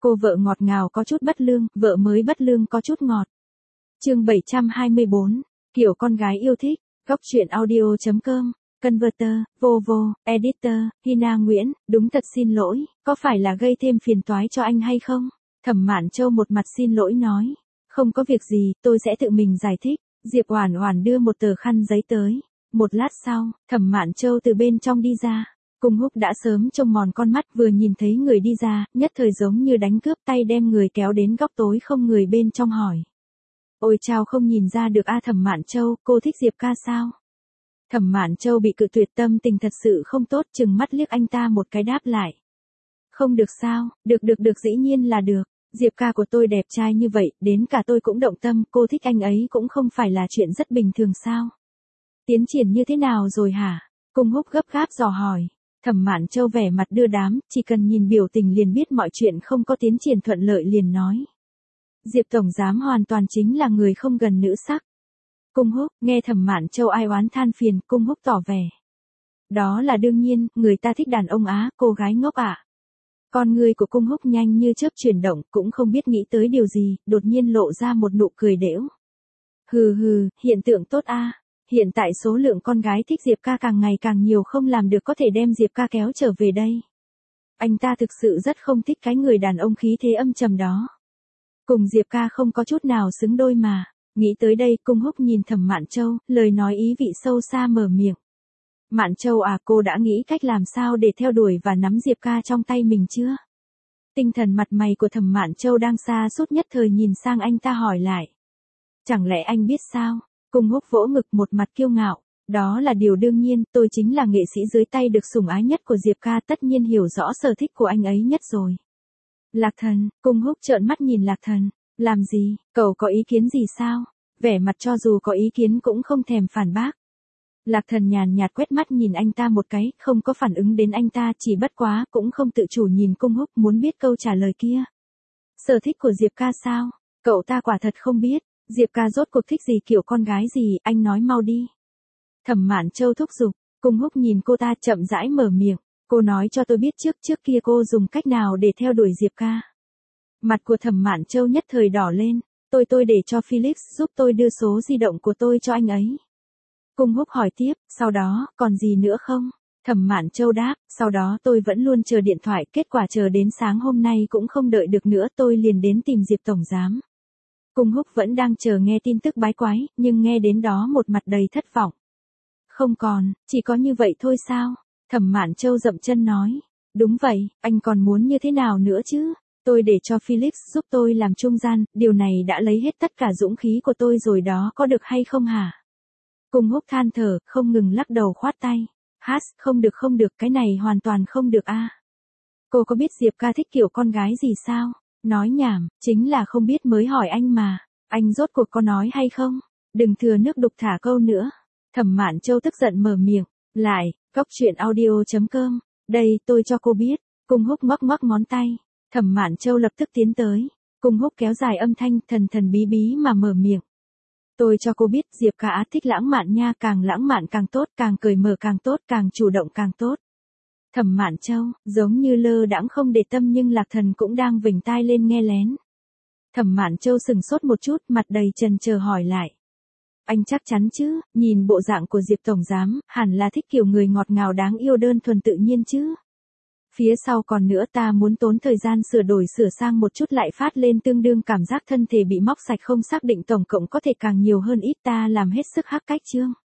Cô vợ ngọt ngào có chút bất lương, vợ mới bất lương có chút ngọt. Chương 724, kiểu con gái yêu thích, góc truyện audio.com, Converter, Vovo, Editor, Hina Nguyễn, đúng thật xin lỗi, có phải là gây thêm phiền toái cho anh hay không? Thẩm Mạn Châu một mặt xin lỗi nói, không có việc gì, tôi sẽ tự mình giải thích. Diệp Oản Oản đưa một tờ khăn giấy tới. Một lát sau, Thẩm Mạn Châu từ bên trong đi ra. Cung Húc đã sớm trông mòn con mắt, vừa nhìn thấy người đi ra, nhất thời giống như đánh cướp, tay đem người kéo đến góc tối không người bên trong hỏi. Ôi chao, không nhìn ra được a Thẩm Mạn Châu, cô thích Diệp ca sao? Thẩm Mạn Châu bị cự tuyệt, tâm tình thật sự không tốt, chừng mắt liếc anh ta một cái đáp lại. Không được sao? Được dĩ nhiên là được. Diệp ca của tôi đẹp trai như vậy, đến cả tôi cũng động tâm, cô thích anh ấy cũng không phải là chuyện rất bình thường sao? Tiến triển như thế nào rồi hả? Cung Húc gấp gáp dò hỏi. Thẩm Mạn Châu vẻ mặt đưa đám, chỉ cần nhìn biểu tình liền biết mọi chuyện không có tiến triển thuận lợi, liền nói. Diệp tổng giám hoàn toàn chính là người không gần nữ sắc. Cung Húc, nghe Thẩm Mạn Châu ai oán than phiền, Cung Húc tỏ vẻ. Đó là đương nhiên, người ta thích đàn ông á, cô gái ngốc ạ. Con người của Cung Húc nhanh như chớp chuyển động, cũng không biết nghĩ tới điều gì, đột nhiên lộ ra một nụ cười đễu. Hừ, hiện tượng tốt a. Hiện tại số lượng con gái thích Diệp ca càng ngày càng nhiều, không làm được có thể đem Diệp ca kéo trở về đây. Anh ta thực sự rất không thích cái người đàn ông khí thế âm trầm đó. Cùng Diệp ca không có chút nào xứng đôi mà. Nghĩ tới đây, Cung Húc nhìn Thẩm Mạn Châu, lời nói ý vị sâu xa mở miệng. Mạn Châu à, cô đã nghĩ cách làm sao để theo đuổi và nắm Diệp ca trong tay mình chưa? Tinh thần mặt mày của Thẩm Mạn Châu đang sa sút, nhất thời nhìn sang anh ta hỏi lại. Chẳng lẽ anh biết sao? Cung Húc vỗ ngực một mặt kiêu ngạo. Đó là điều đương nhiên, tôi chính là nghệ sĩ dưới tay được sủng ái nhất của Diệp ca, tất nhiên hiểu rõ sở thích của anh ấy nhất rồi. Lạc Thần, Cung Húc trợn mắt nhìn Lạc Thần. Làm gì, cậu có ý kiến gì sao? Vẻ mặt cho dù có ý kiến cũng không thèm phản bác. Lạc Thần nhàn nhạt quét mắt nhìn anh ta một cái, không có phản ứng đến anh ta, chỉ bất quá cũng không tự chủ nhìn Cung Húc, muốn biết câu trả lời kia. Sở thích của Diệp ca sao? Cậu ta quả thật không biết. Diệp ca rốt cuộc thích gì, kiểu con gái gì, anh nói mau đi. Thẩm Mạn Châu thúc giục. Cung Húc nhìn cô ta chậm rãi mở miệng. Cô nói cho tôi biết trước kia cô dùng cách nào để theo đuổi Diệp ca. Mặt của Thẩm Mạn Châu nhất thời đỏ lên. Tôi để cho Felix giúp tôi đưa số di động của tôi cho anh ấy. Cung Húc hỏi tiếp, sau đó, còn gì nữa không? Thẩm Mạn Châu đáp, sau đó tôi vẫn luôn chờ điện thoại, kết quả chờ đến sáng hôm nay cũng không đợi được nữa, tôi liền đến tìm Diệp tổng giám. Cung Húc vẫn đang chờ nghe tin tức bái quái, nhưng nghe đến đó một mặt đầy thất vọng. Không còn, chỉ có như vậy thôi sao? Thẩm Mạn Châu dậm chân nói. Đúng vậy, anh còn muốn như thế nào nữa chứ? Tôi để cho Felix giúp tôi làm trung gian, điều này đã lấy hết tất cả dũng khí của tôi rồi đó, có được hay không hả? Cung Húc than thở, không ngừng lắc đầu khoát tay. Không được, cái này hoàn toàn không được a. Cô có biết Diệp ca thích kiểu con gái gì sao? Nói nhảm, chính là không biết mới hỏi anh mà. Anh rốt cuộc có nói hay không? Đừng thừa nước đục thả câu nữa. Thẩm Mạn Châu tức giận mở miệng. Lại, góc truyện audio.com. Đây, tôi cho cô biết. Cung Húc ngoắc ngón tay. Thẩm Mạn Châu lập tức tiến tới. Cung Húc kéo dài âm thanh, thần bí bí mà mở miệng. Tôi cho cô biết Diệp ca thích lãng mạn nha, càng lãng mạn càng tốt, càng cởi mở càng tốt, càng chủ động càng tốt. Thẩm Mạn Châu, giống như lơ đãng không để tâm nhưng Lạc Thần cũng đang vểnh tai lên nghe lén. Thẩm Mạn Châu sừng sốt một chút, mặt đầy chần chờ hỏi lại. Anh chắc chắn chứ, nhìn bộ dạng của Diệp tổng giám, hẳn là thích kiểu người ngọt ngào đáng yêu đơn thuần tự nhiên chứ. Phía sau còn nữa, ta muốn tốn thời gian sửa sang một chút lại phát lên, tương đương cảm giác thân thể bị móc sạch không xác định tổng cộng có thể càng nhiều hơn ít, ta làm hết sức hắc cách chương.